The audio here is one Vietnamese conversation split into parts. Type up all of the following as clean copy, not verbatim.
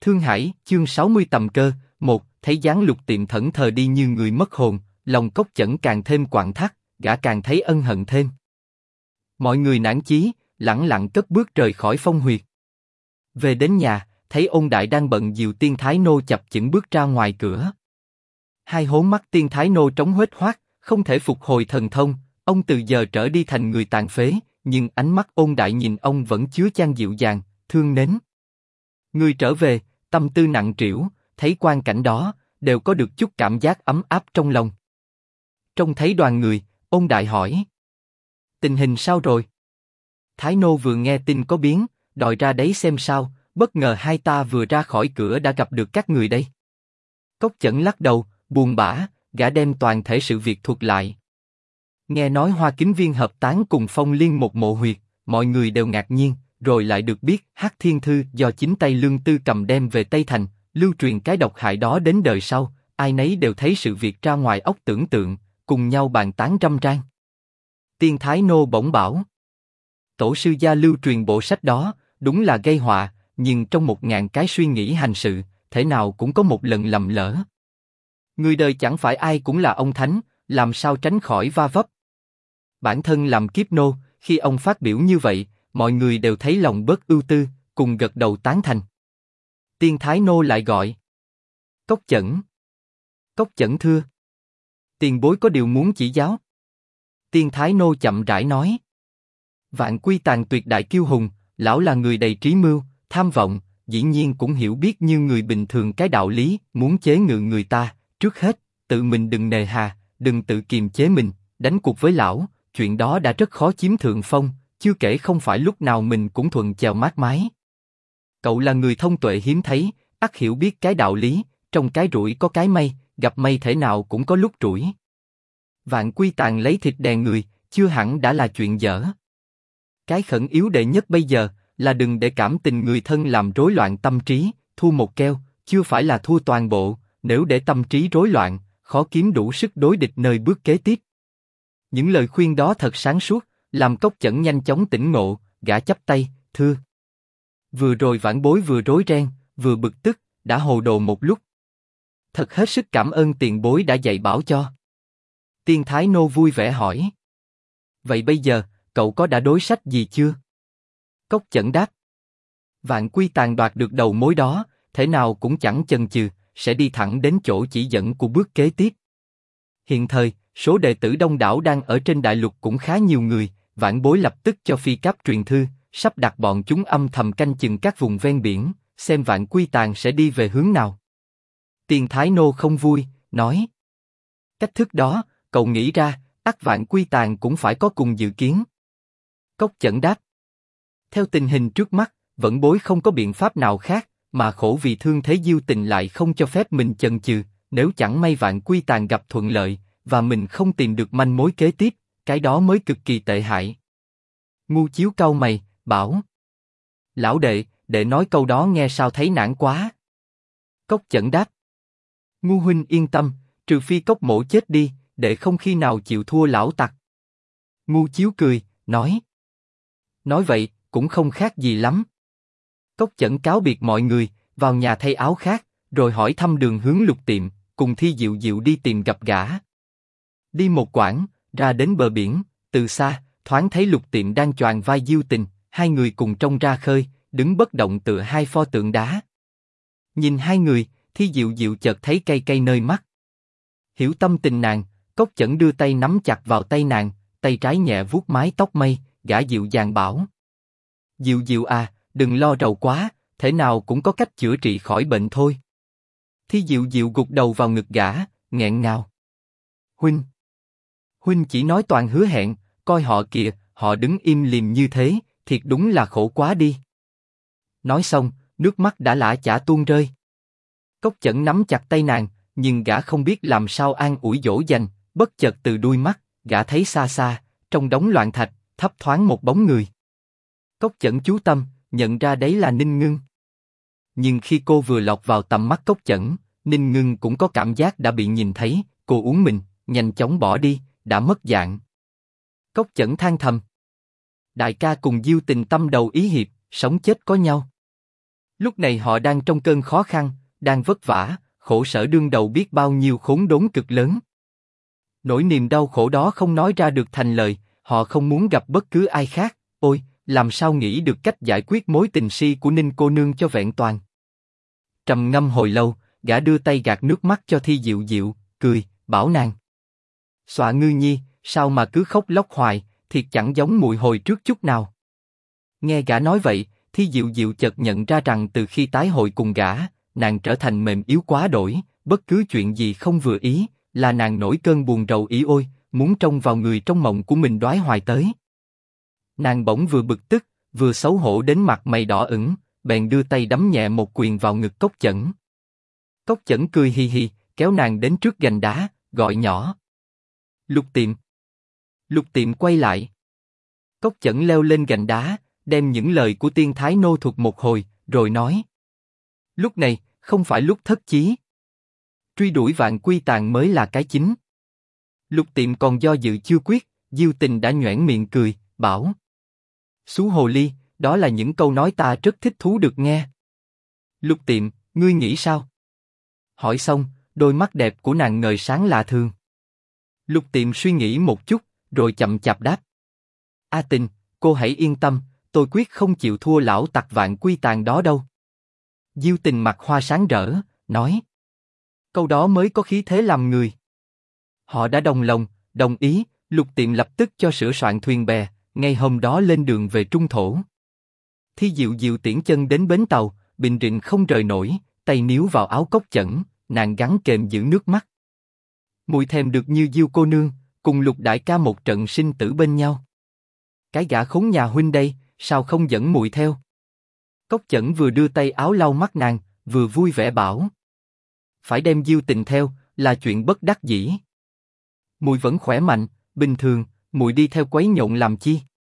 Thương Hải, chương 60 tầm cơ, 1, thấy dáng Lục Tiệm thẫn thờ đi như người mất hồn, lòng Cốc Chẩn càng thêm quặn thắt, gã càng thấy ân hận thêm. Mọi người nản chí, lẳng lặng cất bước rời khỏi phong huyệt. Về đến nhà, thấy Ôn Đại đang bận dìu Tiên Thái Nô chập chững bước ra ngoài cửa. Hai hố mắt Tiên Thái Nô trống huếch hoác, không thể phục hồi thần thông, ông từ giờ trở đi thành người tàn phế, nhưng ánh mắt Ôn Đại nhìn ông vẫn chứa chan dịu dàng, thương mến. Người trở về, tâm tư nặng trĩu, thấy quang cảnh đó, đều có được chút cảm giác ấm áp trong lòng. Trông thấy đoàn người, Ôn Đại hỏi: tình hình sao rồi? Thái Nô vừa nghe tin có biến, đòi ra đấy xem sao, bất ngờ hai ta vừa ra khỏi cửa đã gặp được các người đây. Cốc Chẩn lắc đầu, buồn bã, gã đem toàn thể sự việc thuật lại. Nghe nói Hoa Kính Viên hợp tán cùng Phong Liên một mộ huyệt, mọi người đều ngạc nhiên, rồi lại được biết Hắc Thiên Thư do chính tay Lương Tư cầm đem về Tây Thành, lưu truyền cái độc hại đó đến đời sau, ai nấy đều thấy sự việc ra ngoài óc tưởng tượng, cùng nhau bàn tán râm ran. Tiên Thái Nô bỗng bảo: tổ sư gia lưu truyền bộ sách đó, đúng là gây họa, nhưng trong 1000 cái suy nghĩ hành sự, thể nào cũng có một lần lầm lỡ. Người đời chẳng phải ai cũng là ông thánh, làm sao tránh khỏi va vấp. Bản thân làm kiếp nô, khi ông phát biểu như vậy, mọi người đều thấy lòng bớt ưu tư, cùng gật đầu tán thành. Tiên Thái Nô lại gọi: Cốc Chẩn. Cốc Chẩn thưa: tiền bối có điều muốn chỉ giáo. Tiên Thái Nô chậm rãi nói: Vạn Quy Tàng tuyệt đại kiêu hùng, lão là người đầy trí mưu, tham vọng, dĩ nhiên cũng hiểu biết như người bình thường cái đạo lý, muốn chế ngự người ta, trước hết, tự mình đừng nề hà, đừng tự kiềm chế mình, đánh cuộc với lão, chuyện đó đã rất khó chiếm thượng phong, chưa kể không phải lúc nào mình cũng thuận chèo mát mái. Cậu là người thông tuệ hiếm thấy, ắt hiểu biết cái đạo lý, trong cái rủi có cái may, gặp may thể nào cũng có lúc rủi. Vạn Quy Tàng lấy thịt đè người, chưa hẳn đã là chuyện dở. Cái khẩn yếu đệ nhất bây giờ là đừng để cảm tình người thân làm rối loạn tâm trí, thua một keo, chưa phải là thua toàn bộ, nếu để tâm trí rối loạn, khó kiếm đủ sức đối địch nơi bước kế tiếp. Những lời khuyên đó thật sáng suốt, làm Cốc Chẩn nhanh chóng tỉnh ngộ, gã chắp tay, thưa. Vừa rồi vãn bối vừa rối ren, vừa bực tức, đã hồ đồ một lúc. Thật hết sức cảm ơn tiền bối đã dạy bảo cho. Tiên Thái Nô vui vẻ hỏi: vậy bây giờ, cậu có đã đối sách gì chưa? Cốc Chẩn đáp: Vạn Quy Tàng đoạt được đầu mối đó, thể nào cũng chẳng chần chừ, sẽ đi thẳng đến chỗ chỉ dẫn của bước kế tiếp. Hiện thời, số đệ tử đông đảo đang ở trên đại lục cũng khá nhiều người, vãn bối lập tức cho phi cáp truyền thư, sắp đặt bọn chúng âm thầm canh chừng các vùng ven biển, xem Vạn Quy Tàng sẽ đi về hướng nào. Tiên Thái Nô không vui, nói: cách thức đó, cậu nghĩ ra, ắt Vạn Quy Tàng cũng phải có cùng dự kiến. Cốc Chẩn đáp: theo tình hình trước mắt, vẫn bối không có biện pháp nào khác, mà khổ vì thương thế Diêu Tình lại không cho phép mình chần chừ, nếu chẳng may Vạn Quy Tàng gặp thuận lợi, và mình không tìm được manh mối kế tiếp, cái đó mới cực kỳ tệ hại. Ngu Chiếu cau mày, bảo: lão đệ, đệ nói câu đó nghe sao thấy nản quá. Cốc Chẩn đáp: Ngu huynh yên tâm, trừ phi Cốc mỗ chết đi, đệ không khi nào chịu thua lão tặc. Ngu Chiếu cười, nói: nói vậy, cũng không khác gì lắm. Cốc Chẩn cáo biệt mọi người, vào nhà thay áo khác, rồi hỏi thăm đường hướng Lục Tiệm, cùng Thi Diệu Diệu đi tìm gặp gã. Đi một quãng, ra đến bờ biển, từ xa, thoáng thấy Lục Tiệm đang choàng vai Diêu Tình, hai người cùng trông ra khơi, đứng bất động tựa hai pho tượng đá. Nhìn hai người, Thi Diệu Diệu chợt thấy cay cay nơi mắt. Hiểu tâm tình nàng, Cốc Chẩn đưa tay nắm chặt vào tay nàng, tay trái nhẹ vuốt mái tóc mây, gã dịu dàng bảo: Diệu Diệu à, đừng lo rầu quá, thể nào cũng có cách chữa trị khỏi bệnh thôi. Thi Diệu Diệu gục đầu vào ngực gã, nghẹn ngào: huynh chỉ nói toàn hứa hẹn, coi họ kìa, họ đứng im lìm như thế, thiệt đúng là khổ quá đi. Nói xong, nước mắt đã lã chả tuôn rơi. Cốc Chẩn nắm chặt tay nàng, nhưng gã không biết làm sao an ủi dỗ dành, bất chợt từ đuôi mắt, gã thấy xa xa, trong đống loạn thạch, thấp thoáng một bóng người. Cốc Chẩn chú tâm, nhận ra đấy là Ninh Ngưng. Nhưng khi cô vừa lọt vào tầm mắt Cốc Chẩn, Ninh Ngưng cũng có cảm giác đã bị nhìn thấy, cô uốn mình, nhanh chóng bỏ đi, đã mất dạng. Cốc Chẩn than thầm: đại ca cùng Diêu Tình tâm đầu ý hiệp, sống chết có nhau. Lúc này họ đang trong cơn khó khăn, đang vất vả, khổ sở đương đầu biết bao nhiêu khốn đốn cực lớn. Nỗi niềm đau khổ đó không nói ra được thành lời, họ không muốn gặp bất cứ ai khác. Ôi, làm sao nghĩ được cách giải quyết mối tình si của Ninh cô nương cho vẹn toàn. Trầm ngâm hồi lâu, gã đưa tay gạt nước mắt cho Thi Diệu Diệu, cười, bảo nàng: "Xọa ngư nhi, sao mà cứ khóc lóc hoài, thiệt chẳng giống muội hồi trước chút nào." Nghe gã nói vậy, Thi Diệu Diệu chợt nhận ra rằng từ khi tái hội cùng gã, nàng trở thành mềm yếu quá đổi, bất cứ chuyện gì không vừa ý, là nàng nổi cơn buồn rầu ỉ ôi, muốn trông vào người trong mộng của mình đoái hoài tới. Nàng bỗng vừa bực tức, vừa xấu hổ đến mặt mày đỏ ửng, bèn đưa tay đấm nhẹ một quyền vào ngực Cốc Chẩn. Cốc Chẩn cười hi hi, kéo nàng đến trước gành đá, gọi nhỏ: "Lục Tiệm." Lục Tiệm quay lại. Cốc Chẩn leo lên gành đá, đem những lời của Tiên Thái nô thuật một hồi, rồi nói: "Lúc này không phải lúc thất chí. Truy đuổi Vạn Quy Tàng mới là cái chính." Lục Tiệm còn do dự chưa quyết, Diêu Tình đã nhoẻn miệng cười, bảo: "Xú hồ ly, đó là những câu nói ta rất thích thú được nghe. Lục Tiệm, ngươi nghĩ sao?" Hỏi xong, đôi mắt đẹp của nàng ngời sáng lạ thường. Lục Tiệm suy nghĩ một chút, rồi chậm chạp đáp: "A Tình, cô hãy yên tâm, tôi quyết không chịu thua lão tặc Vạn Quy Tàng đó đâu." Diêu Tình mặt hoa sáng rỡ, nói: "Câu đó mới có khí thế làm người." Họ đã đồng lòng, đồng ý, Lục Tiệm lập tức cho sửa soạn thuyền bè, ngay hôm đó lên đường về Trung Thổ. Thi Diệu Diệu tiễn chân đến bến tàu, bình rịnh không rời nổi, tay níu vào áo Cốc Chẩn, nàng gắng kềm giữ nước mắt. "Muội thèm được như Diêu cô nương, cùng Lục đại ca một trận sinh tử bên nhau. Cái gã khốn nhà huynh đây, sao không dẫn muội theo?" Cốc Chẩn vừa đưa tay áo lau mắt nàng, vừa vui vẻ bảo: "Phải đem Diêu Tình theo, là chuyện bất đắc dĩ. Muội vẫn khỏe mạnh, bình thường, muội đi theo quấy nhộn làm chi?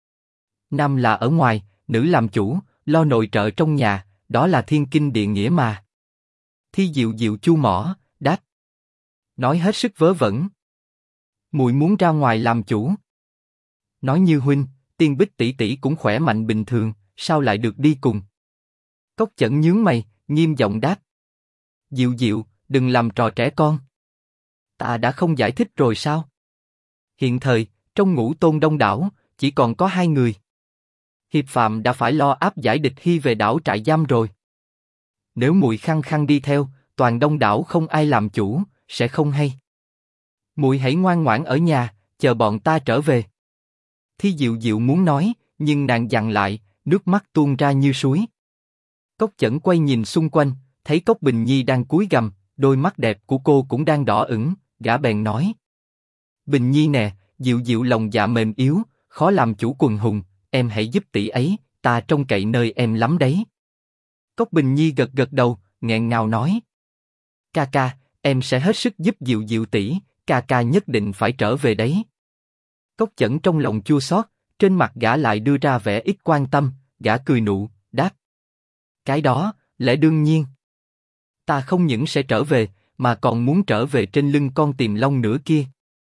Nam là ở ngoài, nữ làm chủ, lo nội trợ trong nhà, đó là thiên kinh địa nghĩa mà." Thi Diệu Diệu chu mỏ, đáp: "Nói hết sức vớ vẩn. Muội muốn ra ngoài làm chủ. Nói như huynh, Tiên Bích tỷ tỷ cũng khỏe mạnh bình thường, sao lại được đi cùng?" Cốc Chẩn nhướng mày, nghiêm giọng đáp: "Diệu Diệu, đừng làm trò trẻ con. Ta đã không giải thích rồi sao? Hiện thời, trong Ngũ Tôn đông đảo, chỉ còn có 2 người. Hiệp Phạm đã phải lo áp giải địch Hy về đảo trại giam rồi. Nếu muội khăng khăng đi theo, toàn đông đảo không ai làm chủ, sẽ không hay. Muội hãy ngoan ngoãn ở nhà, chờ bọn ta trở về." Thi Diệu Diệu muốn nói, nhưng nàng dằn lại, nước mắt tuôn ra như suối. Cốc Chẩn quay nhìn xung quanh, thấy Cốc Bình Nhi đang cúi gằm, đôi mắt đẹp của cô cũng đang đỏ ửng, gã bèn nói: "Bình Nhi nè, Diệu Diệu lòng dạ mềm yếu, khó làm chủ quần hùng, em hãy giúp tỷ ấy, ta trông cậy nơi em lắm đấy." Cốc Bình Nhi gật gật đầu, nghẹn ngào nói: "Ca ca, em sẽ hết sức giúp Diệu Diệu tỷ, ca ca nhất định phải trở về đấy." Cốc Chẩn trong lòng chua xót, trên mặt gã lại đưa ra vẻ ít quan tâm, gã cười nụ, đáp: "Cái đó, lẽ đương nhiên. Ta không những sẽ trở về, mà còn muốn trở về trên lưng con Tiềm Long nữa kia."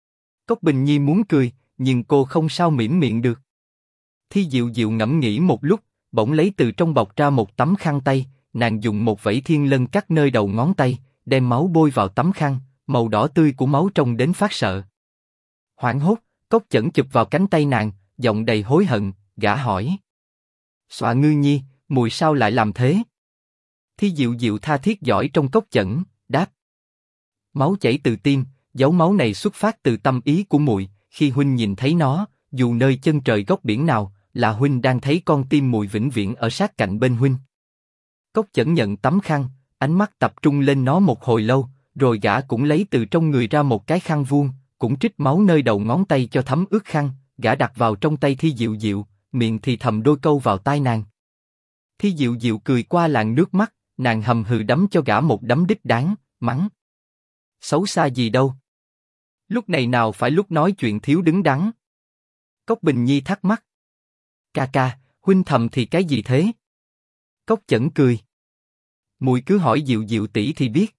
Cốc Bình Nhi muốn cười, nhưng cô không sao mỉm miệng được. Thi Diệu Diệu ngẫm nghĩ một lúc, bỗng lấy từ trong bọc ra một tấm khăn tay, nàng dùng một vẩy thiên lân cắt nơi đầu ngón tay, đem máu bôi vào tấm khăn, màu đỏ tươi của máu trông đến phát sợ. Hoảng hốt, Cốc Chẩn chụp vào cánh tay nàng, giọng đầy hối hận, gã hỏi: "Xọa ngư nhi, muội sao lại làm thế?" Thi Diệu Diệu tha thiết giỏi trong Cốc Chẩn, đáp: "Máu chảy từ tim, dấu máu này xuất phát từ tâm ý của muội. Khi huynh nhìn thấy nó, dù nơi chân trời góc biển nào, là huynh đang thấy con tim muội vĩnh viễn ở sát cạnh bên huynh." Cốc Chẩn nhận tấm khăn, ánh mắt tập trung lên nó một hồi lâu, rồi gã cũng lấy từ trong người ra một cái khăn vuông, cũng trích máu nơi đầu ngón tay cho thấm ướt khăn, gã đặt vào trong tay Thi Diệu Diệu, miệng thì thầm đôi câu vào tai nàng. Thi Diệu Diệu cười qua làn nước mắt, nàng hầm hừ đấm cho gã một đấm đích đáng, mắng: "Xấu xa gì đâu. Lúc này nào phải lúc nói chuyện thiếu đứng đắn." Cốc Bình Nhi thắc mắc: "Ca ca, huynh thầm thì cái gì thế?" Cốc Chẩn cười: "Muội cứ hỏi Diệu Diệu tỷ thì biết."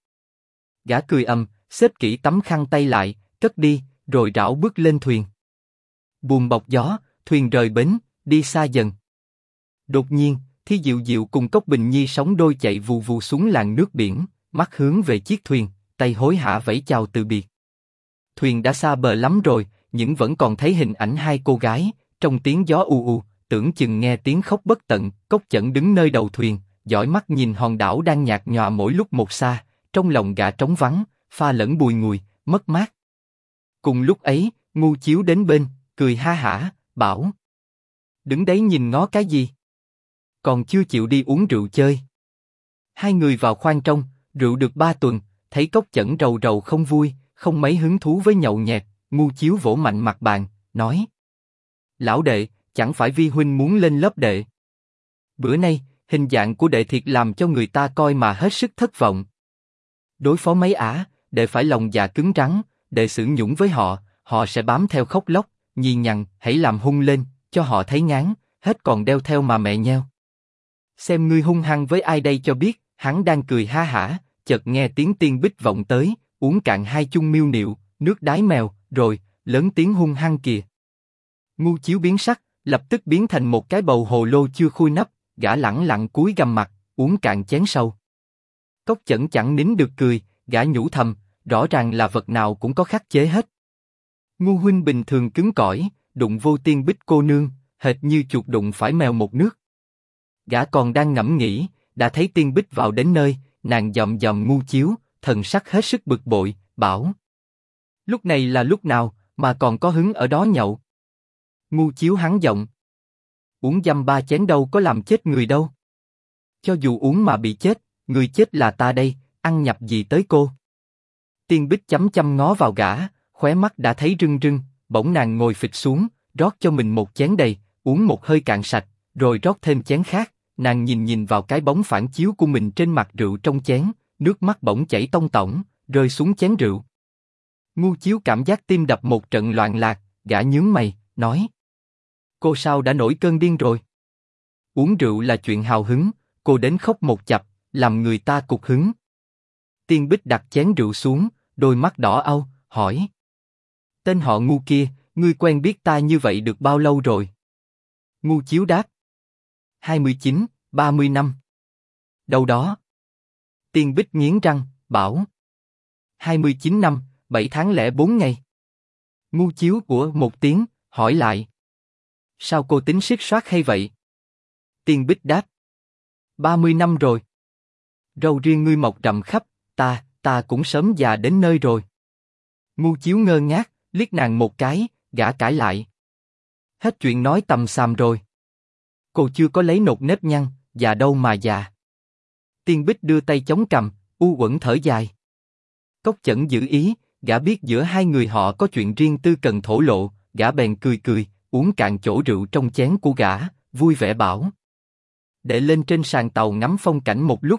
Gã cười xếp kỹ tấm khăn tay lại, cất đi, rồi rảo bước lên thuyền. Buồm bọc gió, thuyền rời bến, đi xa dần. Đột nhiên, Thi Diệu Diệu cùng Cốc Bình Nhi sóng đôi chạy vù vù xuống làn nước biển, mắt hướng về chiếc thuyền, tay hối hả vẫy chào từ biệt. Thuyền đã xa bờ lắm rồi, nhưng vẫn còn thấy hình ảnh hai cô gái, trong tiếng gió u u, tưởng chừng nghe tiếng khóc bất tận. Cốc Chẩn đứng nơi đầu thuyền, dõi mắt nhìn hòn đảo đang nhạt nhòa mỗi lúc một xa, trong lòng gã trống vắng, pha lẫn bùi ngùi, mất mát. Cùng lúc ấy, Ngu Chiếu đến bên, cười ha hả, bảo: đứng đấy nhìn ngó cái gì? Còn chưa chịu đi uống rượu chơi. Hai người vào khoang trong, rượu được 3 tuần, thấy Cốc Chẩn rầu rầu không vui, không mấy hứng thú với nhậu nhẹt. Ngu Chiếu vỗ mạnh mặt bàn, nói: lão đệ, chẳng phải vi huynh muốn lên lớp đệ? Bữa nay, hình dạng của đệ thiệt làm cho người ta coi mà hết sức thất vọng. Đối phó mấy ả, đệ phải lòng dạ cứng rắn, đệ xử nhũng với họ, họ sẽ bám theo khóc lóc, nhì nhằng, hãy làm hung lên, cho họ thấy ngán, hết còn đeo theo mà mẹ nheo. Xem ngươi hung hăng với ai đây cho biết. Hắn đang cười ha hả, chợt nghe tiếng Tiên Bích vọng tới, uống cạn 2 chung miêu nịu, nước đái mèo, rồi lớn tiếng hung hăng kìa. Ngu Chiếu biến sắc, lập tức biến thành một cái bầu hồ lô chưa khui nắp, gã lẳng lặng cúi gằm mặt, uống cạn chén sâu. Cốc Chẩn chẳng nín được cười, gã nhủ thầm, rõ ràng là vật nào cũng có khắc chế hết. Ngu huynh bình thường cứng cỏi, đụng vô Tiên Bích cô nương, hệt như chuột đụng phải mèo một nước. Gã còn đang ngẫm nghĩ, đã thấy Tiên Bích vào đến nơi, nàng dòm dòm Ngu Chiếu, thần sắc hết sức bực bội, bảo: lúc này là lúc nào mà còn có hứng ở đó nhậu? Ngu Chiếu hắn giọng: uống dăm 3 chén đâu có làm chết người đâu. Cho dù uống mà bị chết, người chết là ta đây, ăn nhập gì tới cô? Tiên Bích chăm chăm ngó vào gã, khóe mắt đã thấy rưng rưng, bỗng nàng ngồi phịch xuống, rót cho mình một chén đầy, uống một hơi cạn sạch, rồi rót thêm chén khác. Nàng nhìn nhìn vào cái bóng phản chiếu của mình trên mặt rượu trong chén, nước mắt bỗng chảy tông tỏng, rơi xuống chén rượu. Ngu Chiếu cảm giác tim đập một trận loạn lạc, gã nhướng mày, nói: cô sao đã nổi cơn điên rồi? Uống rượu là chuyện hào hứng, cô đến khóc một chập, làm người ta cục hứng. Tiên Bích đặt chén rượu xuống, đôi mắt đỏ au, hỏi: tên họ Ngu kia, ngươi quen biết ta như vậy được bao lâu rồi? Ngu Chiếu đáp: 29, 30 năm. Đâu đó. Tiên Bích nghiến răng, bảo: 29 năm, 7 tháng lẻ 4 ngày. Ngu Chiếu của một tiếng, hỏi lại: sao cô tính siết soát hay vậy? Tiên Bích đáp: 30 năm rồi. Râu riêng ngươi mọc rậm khắp, ta cũng sớm già đến nơi rồi. Ngu Chiếu ngơ ngác, liếc nàng một cái, gã cãi lại: hết chuyện nói tầm xàm rồi. Cô chưa có lấy nột nếp nhăn, già đâu mà già. Tiên Bích đưa tay chống cằm, u uẩn thở dài. Cốc Chẩn giữ ý, gã biết giữa hai người họ có chuyện riêng tư cần thổ lộ, gã bèn cười cười, uống cạn chỗ rượu trong chén của gã, vui vẻ bảo: để lên trên sàn tàu ngắm phong cảnh một lúc.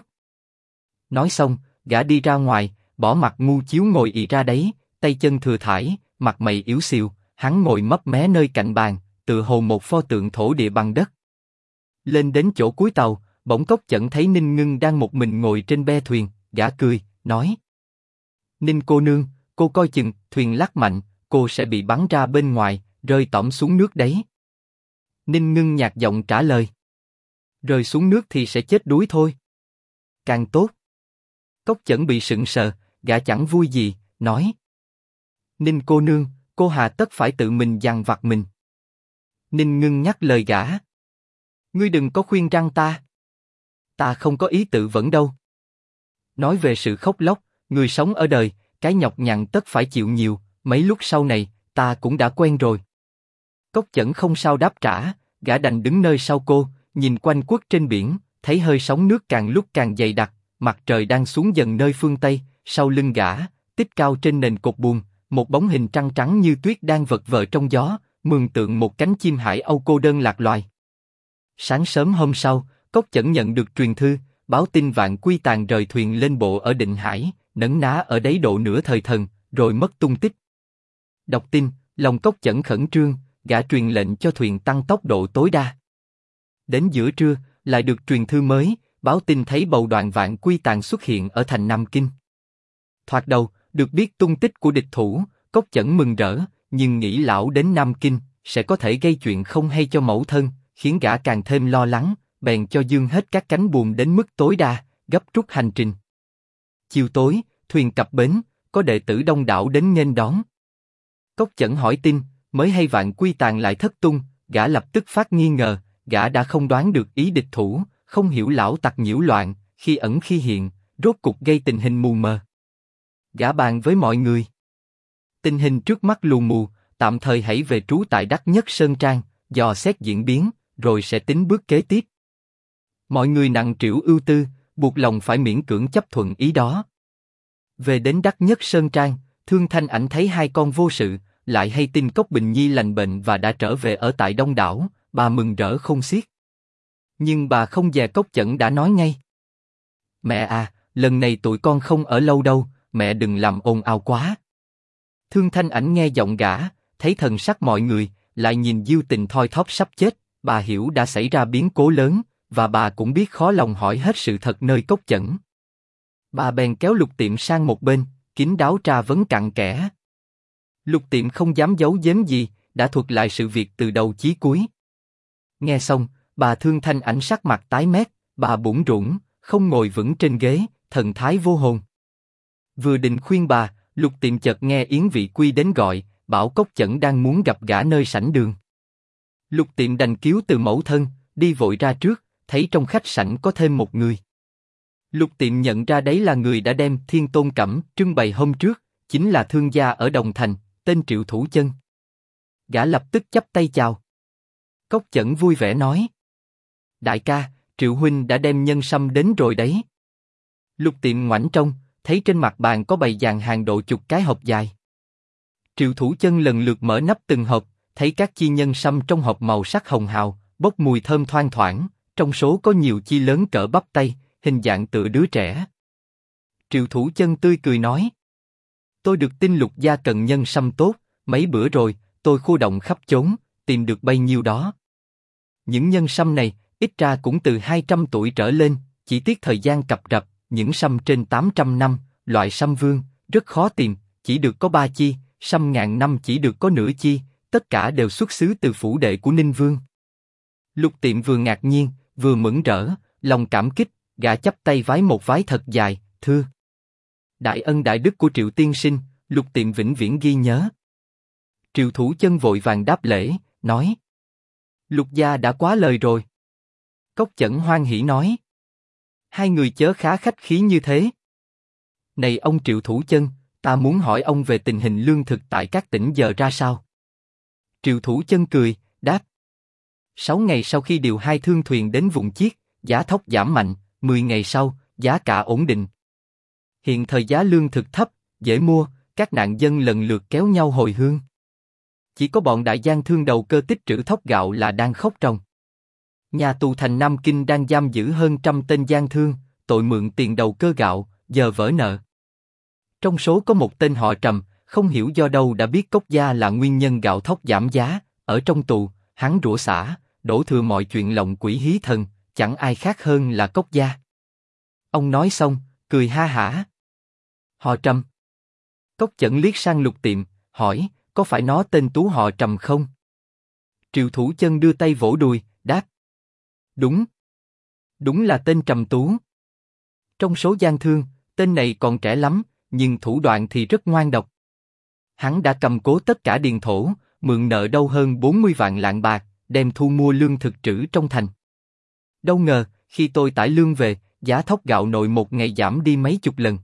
Nói xong, gã đi ra ngoài, bỏ mặc Ngu Chiếu ngồi ì ra đấy, tay chân thừa thãi, mặt mày yếu xìu, hắn ngồi mấp mé nơi cạnh bàn, tựa hồ một pho tượng thổ địa bằng đất. Lên đến chỗ cuối tàu, bỗng Cốc Chẩn thấy Ninh Ngưng đang một mình ngồi trên be thuyền, gã cười, nói: Ninh cô nương, cô coi chừng, thuyền lắc mạnh, cô sẽ bị bắn ra bên ngoài, rơi tõm xuống nước đấy. Ninh Ngưng nhạt giọng trả lời: rơi xuống nước thì sẽ chết đuối thôi. Càng tốt. Cốc Chẩn bị sững sờ, gã chẳng vui gì, nói: Ninh cô nương, cô hà tất phải tự mình dằn vặt mình. Ninh Ngưng nhắc lời gã: ngươi đừng có khuyên răn ta không có ý tự vẫn đâu. Nói về sự khóc lóc, người sống ở đời, cái nhọc nhằn tất phải chịu nhiều, mấy lúc sau này, ta cũng đã quen rồi. Cốc Chẩn không sao đáp trả, gã đành đứng nơi sau cô, nhìn quanh quất trên biển, thấy hơi sóng nước càng lúc càng dày đặc, mặt trời đang xuống dần nơi phương Tây, sau lưng gã, tích cao trên nền cột buồm, một bóng hình trăng trắng như tuyết đang vật vờ trong gió, mường tượng một cánh chim hải âu cô đơn lạc loài. Sáng sớm hôm sau, Cốc Chẩn nhận được truyền thư, báo tin Vạn Quy Tàn rời thuyền lên bộ ở Định Hải, nấn ná ở đấy độ nửa thời thần, rồi mất tung tích. Đọc tin, lòng Cốc Chẩn khẩn trương, gã truyền lệnh cho thuyền tăng tốc độ tối đa. Đến giữa trưa, lại được truyền thư mới, báo tin thấy bầu đoàn Vạn Quy Tàn xuất hiện ở thành Nam Kinh. Thoạt đầu, được biết tung tích của địch thủ, Cốc Chẩn mừng rỡ, nhưng nghĩ lão đến Nam Kinh sẽ có thể gây chuyện không hay cho mẫu thân, khiến gã càng thêm lo lắng. bèn cho dương hết các cánh buồm đến mức tối đa, gấp rút hành trình. Chiều tối, thuyền cập bến, có đệ tử đông đảo đến nghênh đón. Cốc Chẩn hỏi tin, mới hay Vạn Quy Tàng lại thất tung, gã lập tức phát nghi ngờ, gã đã không đoán được ý địch thủ, không hiểu lão tặc nhiễu loạn, khi ẩn khi hiện, rốt cục gây tình hình mù mờ. Gã bàn với mọi người. Tình hình trước mắt lù mù, tạm thời hãy về trú tại Đắc Nhất Sơn Trang, dò xét diễn biến, rồi sẽ tính bước kế tiếp. Mọi người nặng trĩu ưu tư, buộc lòng phải miễn cưỡng chấp thuận ý đó. Về đến Đắc Nhất Sơn Trang, Thương Thanh Ảnh thấy hai con vô sự, lại hay tin Cốc Bình Nhi lành bệnh và đã trở về ở tại Đông Đảo, bà mừng rỡ không xiết. Nhưng bà không dè Cốc Chẩn đã nói ngay. Mẹ à, lần này tụi con không ở lâu đâu, mẹ đừng làm ồn ào quá. Thương Thanh Ảnh nghe giọng gã, thấy thần sắc mọi người, lại nhìn Diêu Tình thoi thóp sắp chết, bà hiểu đã xảy ra biến cố lớn, và bà cũng biết khó lòng hỏi hết sự thật nơi Cốc Chẩn. Bà bèn kéo Lục Tiệm sang một bên, kín đáo tra vấn cặn kẽ. Lục Tiệm không dám giấu giếm gì, đã thuật lại sự việc từ đầu chí cuối. Nghe xong, bà Thương Thanh Ảnh sắc mặt tái mét, bà bủn rủn, không ngồi vững trên ghế, thần thái vô hồn. Vừa định khuyên bà, Lục Tiệm chợt nghe Yến Vị Quy đến gọi, bảo Cốc Chẩn đang muốn gặp gã nơi sảnh đường. Lục Tiệm đành cứu từ mẫu thân, đi vội ra trước, thấy trong khách sảnh có thêm một người. Lục Tiệm nhận ra đấy là người đã đem Thiên Tôn Cẩm trưng bày hôm trước, chính là thương gia ở Đồng Thành, tên Triệu Thủ Chân. Gã lập tức chắp tay chào. Cốc Chẩn vui vẻ nói: Đại ca, Triệu huynh đã đem nhân sâm đến rồi đấy. Lục Tiệm ngoảnh trông, thấy trên mặt bàn có bày dàn hàng độ chục cái hộp dài. Triệu Thủ Chân lần lượt mở nắp từng hộp, thấy các chi nhân sâm trong hộp màu sắc hồng hào, bốc mùi thơm thoang thoảng, trong số có nhiều chi lớn cỡ bắp tay, hình dạng tựa đứa trẻ. Triệu Thủ Chân tươi cười nói: Tôi được tin Lục gia cần nhân sâm tốt, mấy bữa rồi, tôi khu động khắp chốn, tìm được bấy nhiêu đó. Những nhân sâm này, ít ra cũng từ 200 tuổi trở lên, chỉ tiếc thời gian cập rập, những sâm trên 800 năm, loại sâm vương, rất khó tìm, chỉ được có 3 chi, sâm ngàn năm chỉ được có nửa chi, tất cả đều xuất xứ từ phủ đệ của Ninh Vương. Lục Tiệm vừa ngạc nhiên, vừa mừng rỡ, lòng cảm kích, gã chắp tay vái một vái thật dài, thưa. Đại ân đại đức của Triệu tiên sinh, Lục Tiệm vĩnh viễn ghi nhớ. Triệu Thủ Chân vội vàng đáp lễ, nói: Lục gia đã quá lời rồi. Cốc Chẩn hoan hỉ nói: Hai người chớ khá khách khí như thế. Này ông Triệu Thủ Chân, ta muốn hỏi ông về tình hình lương thực tại các tỉnh giờ ra sao? Triệu Thủ Chân cười, đáp: 6 ngày sau khi điều 2 thương thuyền đến vùng Chiết, giá thóc giảm mạnh, 10 ngày sau, giá cả ổn định. Hiện thời giá lương thực thấp, dễ mua, các nạn dân lần lượt kéo nhau hồi hương. Chỉ có bọn đại giang thương đầu cơ tích trữ thóc gạo là đang khóc ròng. Nhà tù thành Nam Kinh đang giam giữ hơn 100 tên giang thương, tội mượn tiền đầu cơ gạo, giờ vỡ nợ. Trong số có một tên họ Trầm, không hiểu do đâu đã biết Cốc gia là nguyên nhân gạo thóc giảm giá, ở trong tù, hắn rủa xả, đổ thừa mọi chuyện lộng quỷ hí thần, chẳng ai khác hơn là Cốc gia. Ông nói xong, cười ha hả. Họ Trầm. Cốc Chẩn liếc sang Lục Tiệm, hỏi, có phải nó tên tú họ Trầm không? Triệu Thủ Chân đưa tay vỗ đùi, đáp: Đúng. Đúng là tên Trầm Tú. Trong số gian thương, tên này còn trẻ lắm, nhưng thủ đoạn thì rất ngoan độc. Hắn đã cầm cố tất cả điền thổ, mượn nợ đâu hơn 40 vạn lạng bạc, đem thu mua lương thực trữ trong thành. Đâu ngờ, khi tôi tải lương về, giá thóc gạo nội một ngày giảm đi mấy chục lần.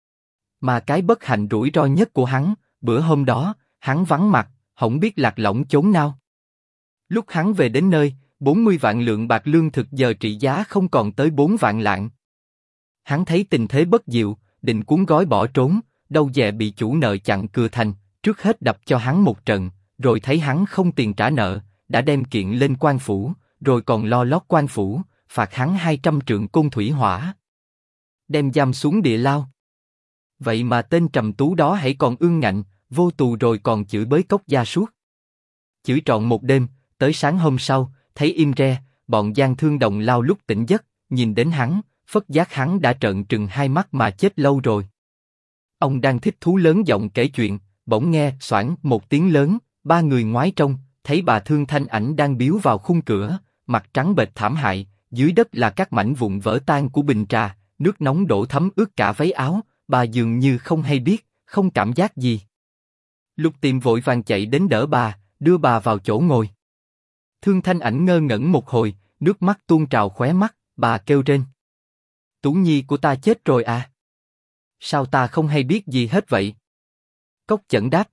Mà cái bất hạnh rủi ro nhất của hắn, bữa hôm đó, hắn vắng mặt, không biết lạc lõng chốn nào. Lúc hắn về đến nơi, 40 vạn lượng bạc lương thực giờ trị giá không còn tới 4 vạn lạng. Hắn thấy tình thế bất diệu, định cuốn gói bỏ trốn, đâu dè bị chủ nợ chặn cừa thành, trước hết đập cho hắn một trận, rồi thấy hắn không tiền trả nợ, đã đem kiện lên quan phủ, rồi còn lo lót quan phủ, phạt hắn 200 trượng côn thủy hỏa, đem giam xuống địa lao. Vậy mà tên Trầm Tú đó hãy còn ương ngạnh, vô tù rồi còn chửi bới Cốc gia suốt. Chửi trọn một đêm, tới sáng hôm sau, thấy im re, bọn gian thương đồng lao lúc tỉnh giấc, nhìn đến hắn, phất giác hắn đã trợn trừng hai mắt mà chết lâu rồi. Ông đang thích thú lớn giọng kể chuyện, bỗng nghe xoảng một tiếng lớn, ba người ngoái trông, thấy bà Thương Thanh Ảnh đang biếu vào khung cửa, mặt trắng bệch thảm hại, dưới đất là các mảnh vụn vỡ tan của bình trà, nước nóng đổ thấm ướt cả váy áo, bà dường như không hay biết, không cảm giác gì. Lục Tiệm vội vàng chạy đến đỡ bà, đưa bà vào chỗ ngồi. Thương Thanh Ảnh ngơ ngẩn một hồi, nước mắt tuôn trào khóe mắt, bà kêu rên. Tú Nhi của ta chết rồi à? Sao ta không hay biết gì hết vậy? Cốc Chẩn đáp.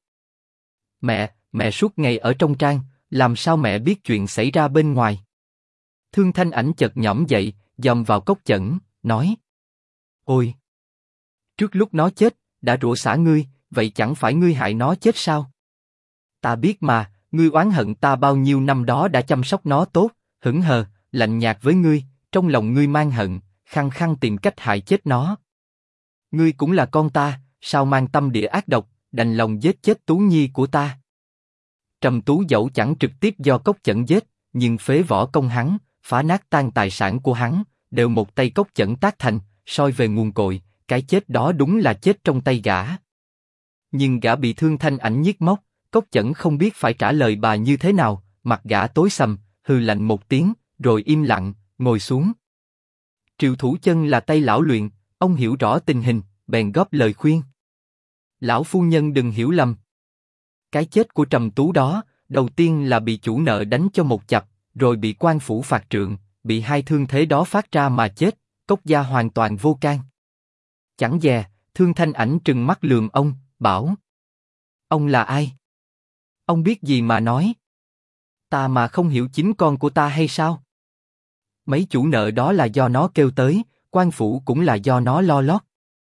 Mẹ suốt ngày ở trong trang, làm sao mẹ biết chuyện xảy ra bên ngoài? Thương Thanh Ảnh chợt nhõm dậy, dòm vào Cốc Chẩn, nói. Ôi! Trước lúc nó chết, đã rủa xả ngươi, vậy chẳng phải ngươi hại nó chết sao? Ta biết mà, ngươi oán hận ta bao nhiêu năm đó đã chăm sóc nó tốt, hững hờ, lạnh nhạt với ngươi, trong lòng ngươi mang hận, khăng khăng tìm cách hại chết nó. Ngươi cũng là con ta, sao mang tâm địa ác độc, đành lòng giết chết Tú Nhi của ta? Trầm Tú dẫu chẳng trực tiếp do Cốc Chẩn giết, nhưng phế võ công hắn, phá nát tan tài sản của hắn, đều một tay Cốc Chẩn tác thành, soi về nguồn cội, cái chết đó đúng là chết trong tay gã. Nhưng gã bị Thương Thanh Ảnh nhiếc móc, Cốc Chẩn không biết phải trả lời bà như thế nào, mặt gã tối sầm, hừ lạnh một tiếng, rồi im lặng, ngồi xuống. Triệu Thủ Chân là tay lão luyện, ông hiểu rõ tình hình, bèn góp lời khuyên. Lão phu nhân đừng hiểu lầm. Cái chết của Trầm Tú đó, đầu tiên là bị chủ nợ đánh cho một chập, rồi bị quan phủ phạt trượng, bị hai thương thế đó phát ra mà chết, Cốc gia hoàn toàn vô can. Chẳng dè, Thương Thanh Ảnh trừng mắt lườm ông, bảo. Ông là ai? Ông biết gì mà nói? Ta mà không hiểu chính con của ta hay sao? Mấy chủ nợ đó là do nó kêu tới, quan phủ cũng là do nó lo lót.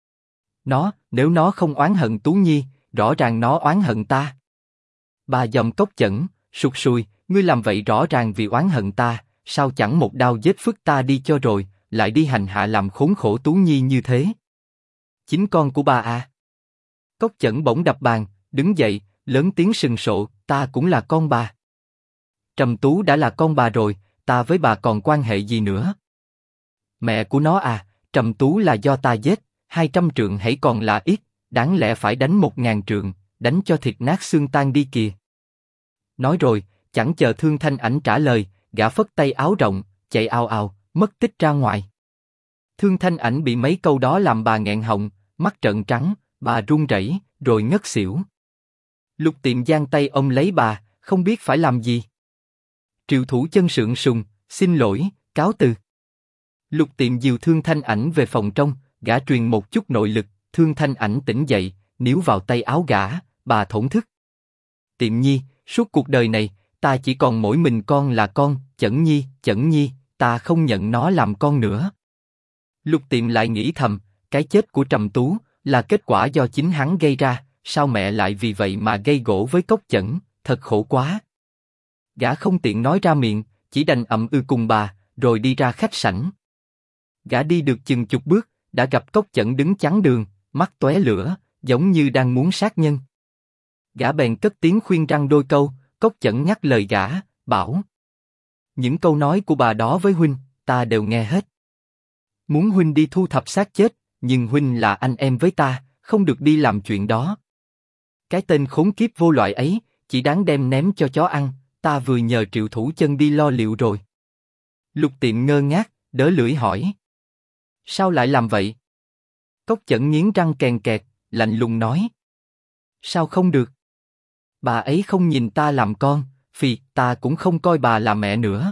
Nếu nó không oán hận Tú Nhi, rõ ràng nó oán hận ta. Bà dòm Cốc Chẩn, sụt sùi, ngươi làm vậy rõ ràng vì oán hận ta, sao chẳng một đao giết phức ta đi cho rồi, lại đi hành hạ làm khốn khổ Tú Nhi như thế? Chính con của bà à? Cốc Chẩn bỗng đập bàn, đứng dậy, lớn tiếng sừng sộ, ta cũng là con bà. Trầm Tú đã là con bà rồi, ta với bà còn quan hệ gì nữa? Mẹ của nó à, Trầm Tú là do ta giết, 200 trượng hãy còn là ít, đáng lẽ phải đánh 1000 trượng, đánh cho thịt nát xương tan đi kìa. Nói rồi, chẳng chờ Thương Thanh Ảnh trả lời, gã phất tay áo rộng, chạy ào ào, mất tích ra ngoài. Thương Thanh Ảnh bị mấy câu đó làm bà nghẹn họng, mắt trợn trắng, bà run rẩy, rồi ngất xỉu. Lục Tiệm giang tay ôm lấy bà, không biết phải làm gì. Triệu Thủ Chân sượng sùng, xin lỗi, cáo từ. Lục Tiệm dìu Thương Thanh Ảnh về phòng trong, gã truyền một chút nội lực, Thương Thanh Ảnh tỉnh dậy, níu vào tay áo gã, bà thổn thức. Tiệm Nhi, suốt cuộc đời này, ta chỉ còn mỗi mình con là con, Chẩn Nhi, ta không nhận nó làm con nữa. Lục Tiệm lại nghĩ thầm, cái chết của Trầm Tú là kết quả do chính hắn gây ra, sao mẹ lại vì vậy mà gây gổ với Cốc Chẩn, thật khổ quá. Gã không tiện nói ra miệng, chỉ đành ậm ừ cùng bà, rồi đi ra khách sảnh. Gã đi được chừng chục bước, đã gặp Cốc Chẩn đứng chắn đường, mắt tóe lửa, giống như đang muốn sát nhân. Gã bèn cất tiếng khuyên răn đôi câu, Cốc Chẩn nhắc lời gã, bảo. Những câu nói của bà đó với huynh, ta đều nghe hết. Muốn huynh đi thu thập xác chết, nhưng huynh là anh em với ta, không được đi làm chuyện đó. Cái tên khốn kiếp vô loại ấy, chỉ đáng đem ném cho chó ăn, ta vừa nhờ Triệu Thủ Chân đi lo liệu rồi. Lục Tiệm ngơ ngác, đỡ lưỡi hỏi. Sao lại làm vậy? Cốc Chẩn nghiến răng kèn kẹt, lạnh lùng nói. Sao không được? Bà ấy không nhìn ta làm con, ta cũng không coi bà là mẹ nữa.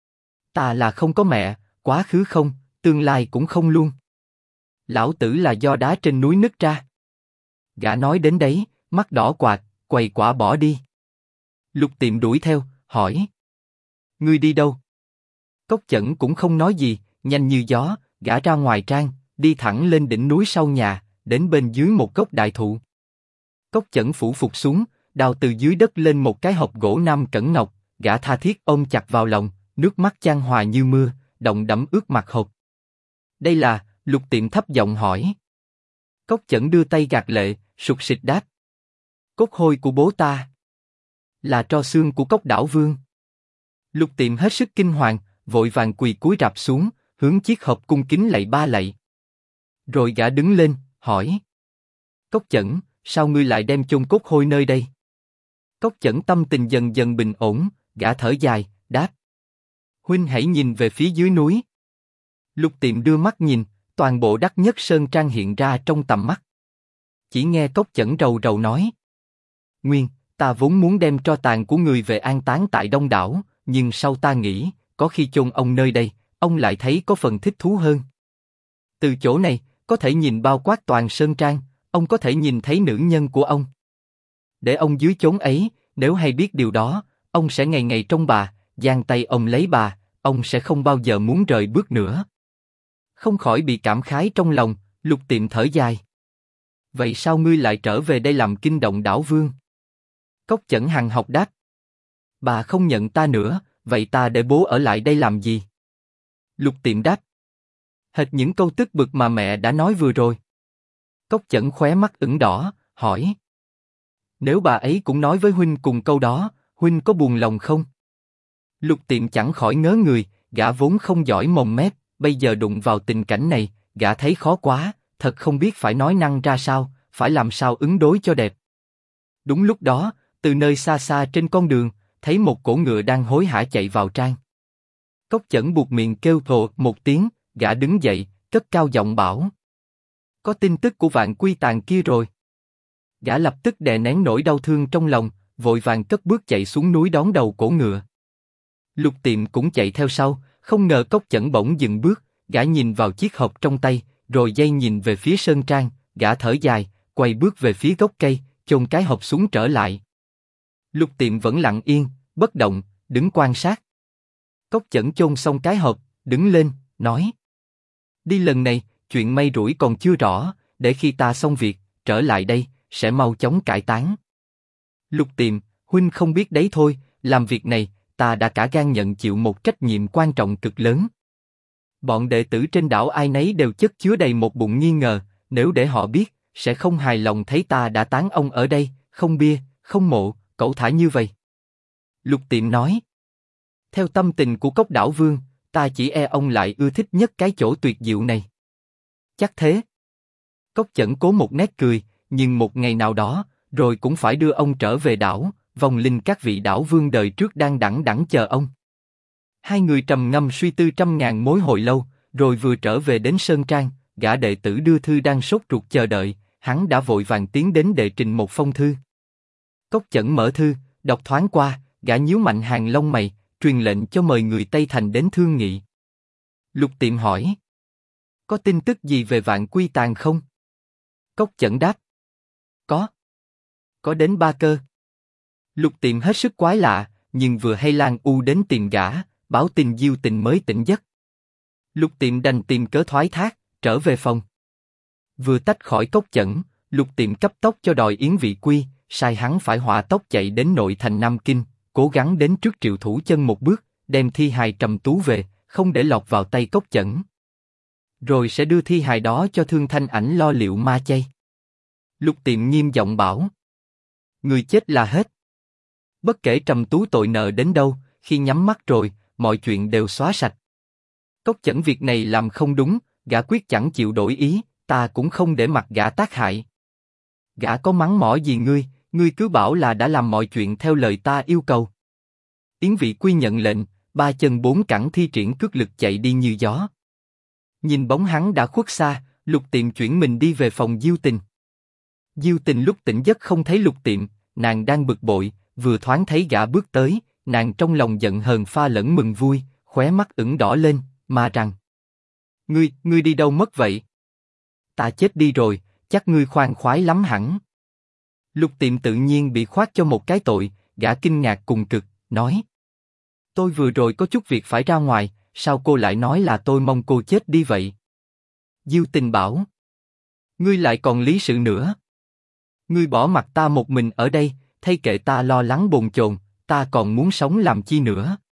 Ta là không có mẹ, quá khứ không, tương lai cũng không luôn. Lão tử là do đá trên núi nứt ra. Gã nói đến đấy, mắt đỏ quạt, quầy quả bỏ đi. Lục Tiệm đuổi theo, hỏi. Ngươi đi đâu? Cốc Chẩn cũng không nói gì, nhanh như gió, gã ra ngoài trang, đi thẳng lên đỉnh núi sau nhà, đến bên dưới một gốc đại thụ. Cốc Chẩn phủ phục xuống, đào từ dưới đất lên một cái hộp gỗ nam cẩn ngọc, gã tha thiết ôm chặt vào lòng, nước mắt chan hòa như mưa, động đẫm ướt mặt hộp. Đây là, Lục Tiệm thấp giọng hỏi. Cốc Chẩn đưa tay gạt lệ, sụt sịt đáp. Cốt hôi của bố ta. Là tro xương của Cốc Đảo Vương. Lục Tiệm hết sức kinh hoàng, vội vàng quỳ cúi rạp xuống, hướng chiếc hộp cung kính lạy 3 lạy. Rồi gã đứng lên, hỏi. Cốc Chẩn, sao ngươi lại đem chôn cốt hôi nơi đây? Cốc Chẩn tâm tình dần dần bình ổn, gã thở dài, đáp. Huynh hãy nhìn về phía dưới núi. Lục Tiệm đưa mắt nhìn, toàn bộ Đắc Nhất Sơn Trang hiện ra trong tầm mắt. Chỉ nghe Cốc Chẩn rầu rầu nói: Nguyên, ta vốn muốn đem tro tàn của người về an táng tại Đông Đảo, nhưng sau ta nghĩ, có khi chôn ông nơi đây, ông lại thấy có phần thích thú hơn. Từ chỗ này, có thể nhìn bao quát toàn Sơn Trang, ông có thể nhìn thấy nữ nhân của ông. Để ông dưới chốn ấy, nếu hay biết điều đó, ông sẽ ngày ngày trông bà, giang tay ông lấy bà, ông sẽ không bao giờ muốn rời bước nữa. Không khỏi bị cảm khái trong lòng, Lục Tiệm thở dài. Vậy sao ngươi lại trở về đây làm kinh động đảo vương? Cốc Chẩn hằng học đáp. Bà không nhận ta nữa, vậy ta để bố ở lại đây làm gì? Lục Tiệm đáp. Hệt những câu tức bực mà mẹ đã nói vừa rồi. Cốc Chẩn khóe mắt ửng đỏ, hỏi. Nếu bà ấy cũng nói với huynh cùng câu đó, huynh có buồn lòng không? Lục Tiệm chẳng khỏi ngớ người, gã vốn không giỏi mồm mép, bây giờ đụng vào tình cảnh này, gã thấy khó quá, thật không biết phải nói năng ra sao, phải làm sao ứng đối cho đẹp. Đúng lúc đó, từ nơi xa xa trên con đường, thấy một cỗ ngựa đang hối hả chạy vào trang. Cốc Chẩn buộc miệng kêu thồ một tiếng, gã đứng dậy, cất cao giọng bảo. Có tin tức của Vạn Quy Tàng kia rồi. Gã lập tức đè nén nỗi đau thương trong lòng, vội vàng cất bước chạy xuống núi đón đầu cỗ ngựa. Lục Tiệm cũng chạy theo sau, không ngờ Cốc Chẩn bỗng dừng bước, gã nhìn vào chiếc hộp trong tay, rồi giây nhìn về phía Sơn Trang, gã thở dài, quay bước về phía gốc cây, chôn cái hộp xuống trở lại. Lục Tiệm vẫn lặng yên, bất động, đứng quan sát. Cốc Chẩn chôn xong cái hộp, đứng lên, nói: Đi lần này, chuyện may rủi còn chưa rõ, để khi ta xong việc, trở lại đây, sẽ mau chóng cải táng. Lục Tiệm, huynh không biết đấy thôi, làm việc này, ta đã cả gan nhận chịu một trách nhiệm quan trọng cực lớn. Bọn đệ tử trên đảo ai nấy đều chất chứa đầy một bụng nghi ngờ, nếu để họ biết, sẽ không hài lòng thấy ta đã táng ông ở đây, không bia, không mộ, cẩu thả như vậy. Lục Tiệm nói. Theo tâm tình của Cốc Đảo Vương, ta chỉ e ông lại ưa thích nhất cái chỗ tuyệt diệu này. Chắc thế. Cốc Chẩn cố một nét cười, nhưng một ngày nào đó, rồi cũng phải đưa ông trở về đảo, vong linh các vị đảo vương đời trước đang đẵng đẵng chờ ông. Hai người trầm ngâm suy tư trăm ngàn mối hồi lâu, rồi vừa trở về đến Sơn Trang, gã đệ tử đưa thư đang sốt ruột chờ đợi, hắn đã vội vàng tiến đến đệ trình một phong thư. Cốc Chẩn mở thư, đọc thoáng qua, gã nhíu mạnh hàng lông mày, truyền lệnh cho mời người Tây Thành đến thương nghị. Lục Tiệm hỏi. Có tin tức gì về Vạn Quy Tàng không? Cốc Chẩn đáp. Có đến 3 cơ. Lục Tiệm hết sức quái lạ, nhưng vừa hay Lan U đến tìm gã, báo tin Diêu Tình mới tỉnh giấc. Lục Tiệm đành tìm cớ thoái thác, trở về phòng. Vừa tách khỏi Cốc Chẩn, Lục Tiệm cấp tốc cho đòi Yến Vị Quy, sai hắn phải hỏa tốc chạy đến nội thành Nam Kinh, cố gắng đến trước Triệu Thủ Chân một bước, đem thi hài Trầm Tú về, không để lọt vào tay Cốc Chẩn. Rồi sẽ đưa thi hài đó cho Thương Thanh Ảnh lo liệu ma chay. Lục Tiệm nghiêm giọng bảo. Người chết là hết. Bất kể Trầm Tú tội nợ đến đâu, khi nhắm mắt rồi, mọi chuyện đều xóa sạch. Cốc Chẩn việc này làm không đúng, gã quyết chẳng chịu đổi ý, ta cũng không để mặc gã tác hại. Gã có mắng mỏ gì ngươi cứ bảo là đã làm mọi chuyện theo lời ta yêu cầu. Yến Vị Quy nhận lệnh, 3 chân 4 cẳng thi triển cước lực chạy đi như gió. Nhìn bóng hắn đã khuất xa, Lục Tiệm chuyển mình đi về phòng Diêu Tình. Diêu Tình lúc tỉnh giấc không thấy Lục Tiệm, nàng đang bực bội, vừa thoáng thấy gã bước tới, nàng trong lòng giận hờn pha lẫn mừng vui, khóe mắt ửng đỏ lên, mà rằng: Ngươi đi đâu mất vậy? Ta chết đi rồi, chắc ngươi khoan khoái lắm hẳn. Lục Tiệm tự nhiên bị khoát cho một cái tội, gã kinh ngạc cùng cực, nói: Tôi vừa rồi có chút việc phải ra ngoài, sao cô lại nói là tôi mong cô chết đi vậy? Diêu Tình bảo: Ngươi lại còn lý sự nữa. Ngươi bỏ mặc ta một mình ở đây, thay kệ ta lo lắng bồn chồn, ta còn muốn sống làm chi nữa?